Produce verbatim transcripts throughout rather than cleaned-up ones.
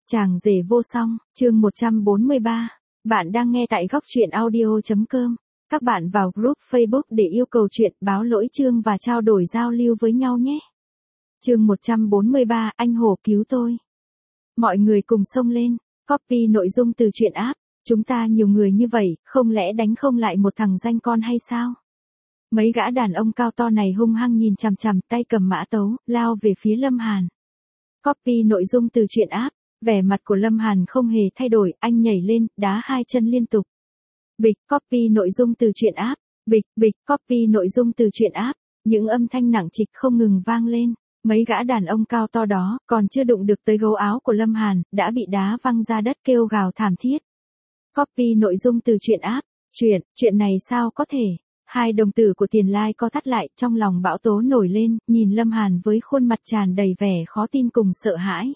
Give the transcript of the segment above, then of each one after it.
Chàng rể vô song, chương một trăm bốn mươi ba. Bạn đang nghe tại góc truyện audio.com. Các bạn vào group Facebook để yêu cầu chuyện, báo lỗi chương và trao đổi giao lưu với nhau nhé. Chương một trăm bốn mươi ba, anh hổ cứu tôi. Mọi người cùng xông lên, copy nội dung từ truyện app. Chúng ta nhiều người như vậy, không lẽ đánh không lại một thằng danh con hay sao? Mấy gã đàn ông cao to này hung hăng nhìn chằm chằm, tay cầm mã tấu, lao về phía Lâm Hàn. Copy nội dung từ truyện app. Vẻ mặt của Lâm Hàn không hề thay đổi, anh nhảy lên, đá hai chân liên tục. Bịch, copy nội dung từ truyện app. Bịch, bịch, copy nội dung từ truyện app. Những âm thanh nặng trịch không ngừng vang lên. Mấy gã đàn ông cao to đó, còn chưa đụng được tới gấu áo của Lâm Hàn, đã bị đá văng ra đất kêu gào thảm thiết. Copy nội dung từ truyện app. Chuyện, chuyện này sao có thể? Hai đồng tử của Tiền Lai co thắt lại, trong lòng bão tố nổi lên, nhìn Lâm Hàn với khuôn mặt tràn đầy vẻ khó tin cùng sợ hãi.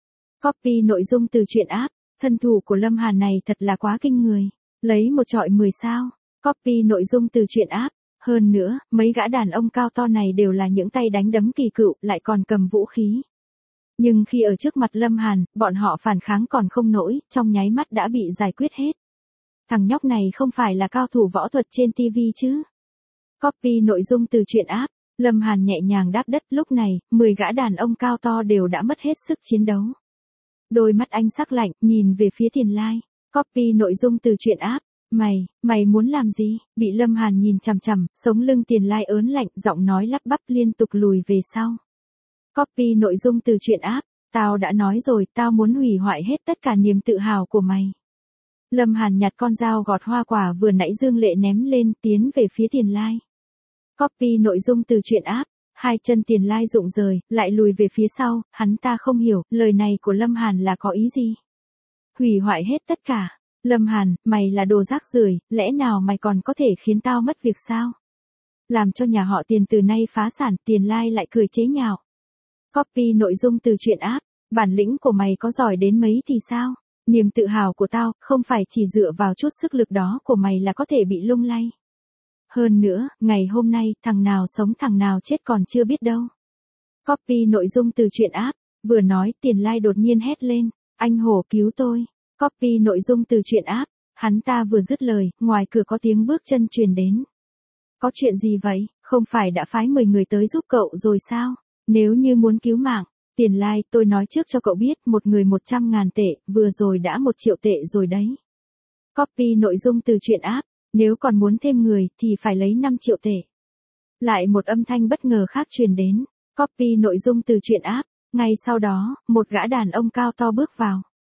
Copy nội dung từ truyện app. Thân thủ của Lâm Hàn này thật là quá kinh người. Lấy một trọi mười sao. Copy nội dung từ truyện app. Hơn nữa, mấy gã đàn ông cao to này đều là những tay đánh đấm kỳ cựu, lại còn cầm vũ khí. Nhưng khi ở trước mặt Lâm Hàn, bọn họ phản kháng còn không nổi, trong nháy mắt đã bị giải quyết hết. Thằng nhóc này không phải là cao thủ võ thuật trên ti vi chứ. Copy nội dung từ truyện app. Lâm Hàn nhẹ nhàng đáp đất, lúc này, mười gã đàn ông cao to đều đã mất hết sức chiến đấu. Đôi mắt anh sắc lạnh, nhìn về phía Tiền Lai. Copy nội dung từ truyện app. Mày, mày muốn làm gì? Bị Lâm Hàn nhìn chằm chằm, sống lưng Tiền Lai ớn lạnh, giọng nói lắp bắp liên tục lùi về sau. Copy nội dung từ truyện app. Tao đã nói rồi, tao muốn hủy hoại hết tất cả niềm tự hào của mày. Lâm Hàn nhặt con dao gọt hoa quả vừa nãy Dương Lệ ném lên, tiến về phía Tiền Lai. Copy nội dung từ truyện app. Hai chân Tiền Lai rụng rời, lại lùi về phía sau, hắn ta không hiểu, lời này của Lâm Hàn là có ý gì? Hủy hoại hết tất cả. Lâm Hàn, mày là đồ rác rưởi, lẽ nào mày còn có thể khiến tao mất việc sao? Làm cho nhà họ Tiền từ nay phá sản, Tiền Lai lại cười chế nhạo. Copy nội dung từ truyện app. Bản lĩnh của mày có giỏi đến mấy thì sao? Niềm tự hào của tao, không phải chỉ dựa vào chút sức lực đó của mày là có thể bị lung lay. Hơn nữa, ngày hôm nay, thằng nào sống thằng nào chết còn chưa biết đâu. Copy nội dung từ truyện app. Vừa nói, Tiền Lai đột nhiên hét lên. Anh hổ cứu tôi. Copy nội dung từ truyện app. Hắn ta vừa dứt lời, ngoài cửa có tiếng bước chân truyền đến. Có chuyện gì vậy? Không phải đã phái mười người tới giúp cậu rồi sao? Nếu như muốn cứu mạng. Tiền Lai, tôi nói trước cho cậu biết, một người một trăm ngàn tệ, vừa rồi đã một triệu tệ rồi đấy. Copy nội dung từ truyện app. Nếu còn muốn thêm người, thì phải lấy năm triệu tệ. Lại một âm thanh bất ngờ khác truyền đến. Copy nội dung từ truyện app. Ngay sau đó, một gã đàn ông cao to bước vào.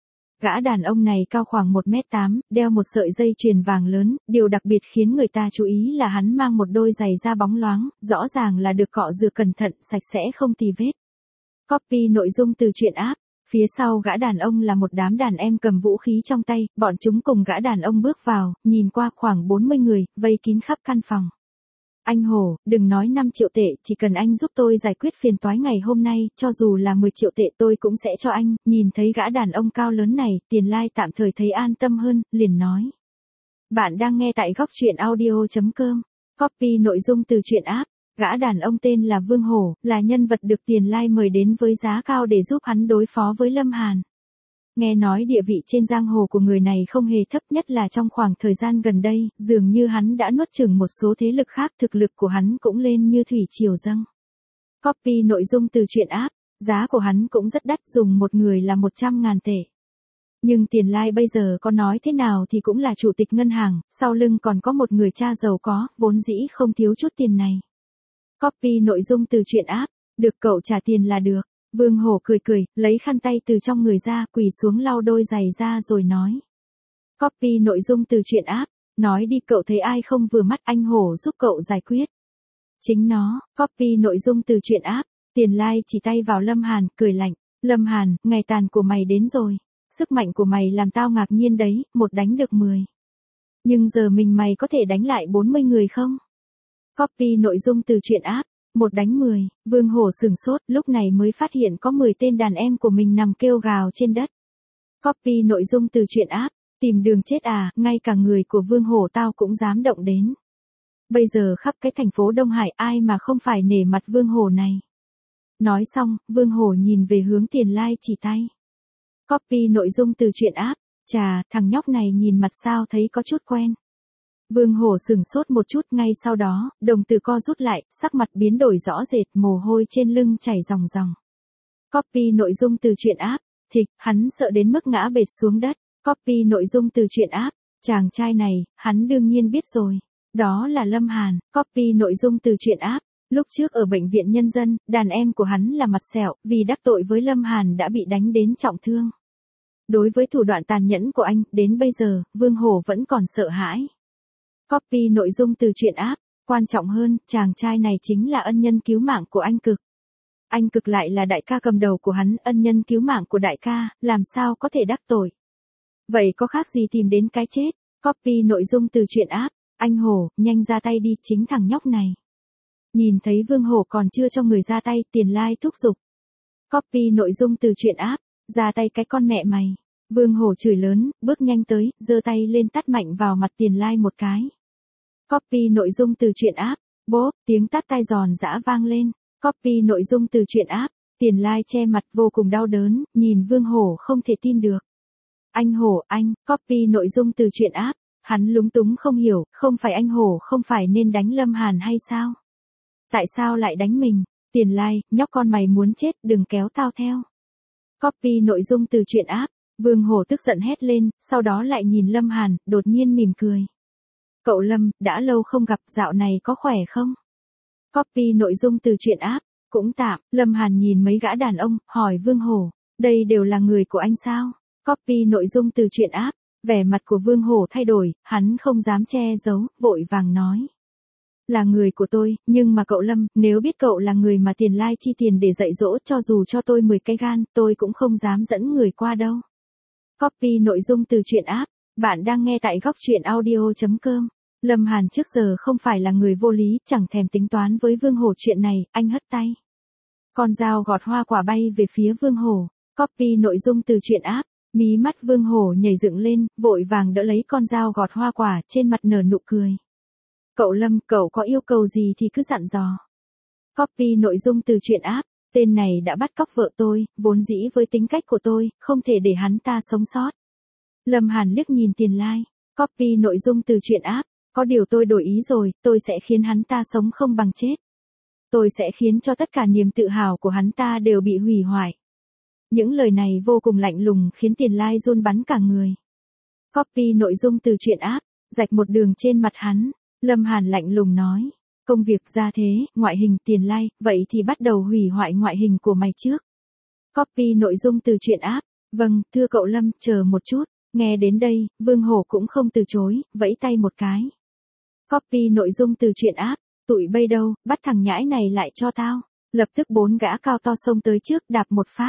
Gã đàn ông này cao khoảng một mét tám, đeo một sợi dây chuyền vàng lớn, điều đặc biệt khiến người ta chú ý là hắn mang một đôi giày da bóng loáng, rõ ràng là được cọ rửa cẩn thận, sạch sẽ không tì vết. Copy nội dung từ truyện app. Phía sau gã đàn ông là một đám đàn em cầm vũ khí trong tay, bọn chúng cùng gã đàn ông bước vào, nhìn qua khoảng bốn mươi người, vây kín khắp căn phòng. Anh hổ, đừng nói năm triệu tệ, chỉ cần anh giúp tôi giải quyết phiền toái ngày hôm nay, cho dù là mười triệu tệ tôi cũng sẽ cho anh. Nhìn thấy gã đàn ông cao lớn này, Tiền Lai tạm thời thấy an tâm hơn, liền nói. Bạn đang nghe tại góc truyện audio.com. Copy nội dung từ truyện app. Gã đàn ông tên là Vương Hổ, là nhân vật được Tiền Lai mời đến với giá cao để giúp hắn đối phó với Lâm Hàn. Nghe nói địa vị trên giang hồ của người này không hề thấp, nhất là trong khoảng thời gian gần đây, dường như hắn đã nuốt chửng một số thế lực khác, thực lực của hắn cũng lên như thủy triều dâng. Copy nội dung từ truyện app. Giá của hắn cũng rất đắt, dùng một người là một trăm ngàn tệ. Nhưng Tiền Lai bây giờ có nói thế nào thì cũng là chủ tịch ngân hàng, sau lưng còn có một người cha giàu có, vốn dĩ không thiếu chút tiền này. Copy nội dung từ truyện app. Được cậu trả tiền là được. Vương Hổ cười cười, lấy khăn tay từ trong người ra, quỳ xuống lau đôi giày ra rồi nói. Copy nội dung từ truyện app. Nói đi, cậu thấy ai không vừa mắt, anh Hổ giúp cậu giải quyết. Chính nó. Copy nội dung từ truyện app. Tiền Lai chỉ tay vào Lâm Hàn, cười lạnh. Lâm Hàn, ngày tàn của mày đến rồi. Sức mạnh của mày làm tao ngạc nhiên đấy, một đánh được mười. Nhưng giờ mình mày có thể đánh lại bốn mươi người không? Copy nội dung từ truyện app. Một đánh mười, Vương Hổ sửng sốt, lúc này mới phát hiện có mười tên đàn em của mình nằm kêu gào trên đất. Copy nội dung từ truyện app. Tìm đường chết à, ngay cả người của Vương Hổ tao cũng dám động đến. Bây giờ khắp cái thành phố Đông Hải ai mà không phải nể mặt Vương Hổ này. Nói xong, Vương Hổ nhìn về hướng Tiền Lai chỉ tay. Copy nội dung từ truyện app. Chà, thằng nhóc này nhìn mặt sao thấy có chút quen. Vương Hổ sửng sốt một chút, ngay sau đó, đồng tử co rút lại, sắc mặt biến đổi rõ rệt, mồ hôi trên lưng chảy ròng ròng. Copy nội dung từ truyện app. Thịch, hắn sợ đến mức ngã bệt xuống đất. Copy nội dung từ truyện app. Chàng trai này, hắn đương nhiên biết rồi. Đó là Lâm Hàn. Copy nội dung từ truyện app. Lúc trước ở bệnh viện nhân dân, đàn em của hắn là Mặt Sẹo, vì đắc tội với Lâm Hàn đã bị đánh đến trọng thương. Đối với thủ đoạn tàn nhẫn của anh, đến bây giờ, Vương Hổ vẫn còn sợ hãi. Copy nội dung từ truyện app. Quan trọng hơn, chàng trai này chính là ân nhân cứu mạng của anh Cực. Anh Cực lại là đại ca cầm đầu của hắn, ân nhân cứu mạng của đại ca, làm sao có thể đắc tội. Vậy có khác gì tìm đến cái chết. Copy nội dung từ truyện app. Anh Hổ, nhanh ra tay đi, chính thằng nhóc này. Nhìn thấy Vương Hổ còn chưa cho người ra tay, Tiền Lai thúc giục. Copy nội dung từ truyện app. Ra tay cái con mẹ mày. Vương Hổ chửi lớn, bước nhanh tới, giơ tay lên tát mạnh vào mặt Tiền Lai một cái. Copy nội dung từ truyện app. Bốp, tiếng tát tai giòn giã vang lên. Copy nội dung từ truyện app. Tiền Lai che mặt vô cùng đau đớn, nhìn Vương Hổ không thể tin được. Anh Hổ, anh, copy nội dung từ truyện app. Hắn lúng túng không hiểu, không phải anh Hổ không phải nên đánh Lâm Hàn hay sao? Tại sao lại đánh mình? Tiền Lai, nhóc con mày muốn chết, đừng kéo tao theo. Copy nội dung từ truyện app. Vương Hổ tức giận hét lên, sau đó lại nhìn Lâm Hàn, đột nhiên mỉm cười. Cậu Lâm, đã lâu không gặp, dạo này có khỏe không? Copy nội dung từ truyện app. Cũng tạm, Lâm Hàn nhìn mấy gã đàn ông, hỏi Vương Hổ, đây đều là người của anh sao? Copy nội dung từ truyện app. Vẻ mặt của Vương Hổ thay đổi, hắn không dám che giấu, vội vàng nói. Là người của tôi, nhưng mà cậu Lâm, nếu biết cậu là người mà Tiền Lai chi tiền để dạy dỗ, cho dù cho tôi mười cái gan, tôi cũng không dám dẫn người qua đâu. Copy nội dung từ truyện app. Bạn đang nghe tại góc truyện audio chấm com. Lâm Hàn trước giờ không phải là người vô lý, chẳng thèm tính toán với Vương Hổ chuyện này, anh hất tay. Con dao gọt hoa quả bay về phía Vương Hổ. Copy nội dung từ truyện app. Mí mắt Vương Hổ nhảy dựng lên, vội vàng đỡ lấy con dao gọt hoa quả, trên mặt nở nụ cười. Cậu Lâm, cậu có yêu cầu gì thì cứ dặn dò. Copy nội dung từ truyện app. Tên này đã bắt cóc vợ tôi, vốn dĩ với tính cách của tôi, không thể để hắn ta sống sót. Lâm Hàn liếc nhìn Tiền Lai. Copy nội dung từ truyện app. Có điều tôi đổi ý rồi, tôi sẽ khiến hắn ta sống không bằng chết. Tôi sẽ khiến cho tất cả niềm tự hào của hắn ta đều bị hủy hoại. Những lời này vô cùng lạnh lùng khiến Tiền Lai run bắn cả người. Copy nội dung từ truyện app. Rạch một đường trên mặt hắn. Lâm Hàn lạnh lùng nói. Công việc ra thế, ngoại hình Tiền Lai, vậy thì bắt đầu hủy hoại ngoại hình của mày trước. Copy nội dung từ truyện app. Vâng, thưa cậu Lâm, chờ một chút. Nghe đến đây, Vương Hổ cũng không từ chối, vẫy tay một cái. Copy nội dung từ truyện app. Tụi bay đâu, bắt thằng nhãi này lại cho tao. Lập tức bốn gã cao to xông tới trước, đạp một phát.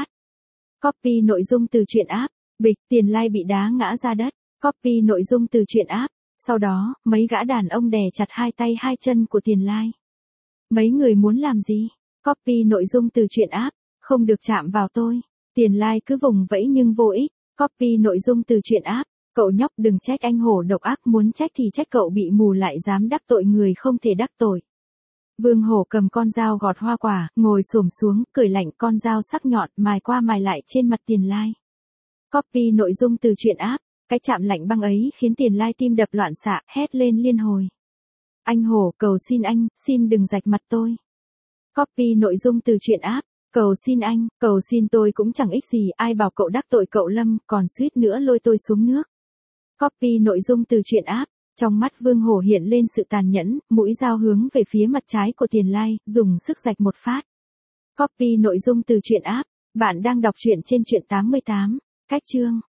Copy nội dung từ truyện app. Bịch, Tiền Lai bị đá ngã ra đất. Copy nội dung từ truyện app. Sau đó, mấy gã đàn ông đè chặt hai tay hai chân của Tiền Lai. Mấy người muốn làm gì? Copy nội dung từ truyện app. Không được chạm vào tôi. Tiền Lai cứ vùng vẫy nhưng vô ích. Copy nội dung từ truyện app. Cậu nhóc đừng trách anh Hổ độc ác, muốn trách thì trách cậu bị mù lại dám đắc tội người không thể đắc tội. Vương Hổ cầm con dao gọt hoa quả, ngồi xổm xuống, cười lạnh, con dao sắc nhọn mài qua mài lại trên mặt Tiền Lai. Copy nội dung từ truyện app. Cái chạm lạnh băng ấy khiến Tiền Lai tim đập loạn xạ, hét lên liên hồi. Anh Hổ, cầu xin anh, xin đừng rạch mặt tôi. Copy nội dung từ truyện app. Cầu xin anh, cầu xin tôi cũng chẳng ích gì, ai bảo cậu đắc tội cậu Lâm, còn suýt nữa lôi tôi xuống nước. Copy nội dung từ truyện app. Trong mắt Vương Hổ hiện lên sự tàn nhẫn, mũi dao hướng về phía mặt trái của Tiền Lai, dùng sức rạch một phát. Copy nội dung từ truyện app. Bạn đang đọc truyện trên truyện tám mươi tám. Cách chương.